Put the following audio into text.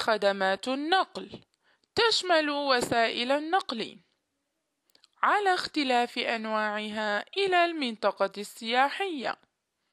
خدمات النقل تشمل وسائل النقل على اختلاف أنواعها إلى المنطقة السياحية،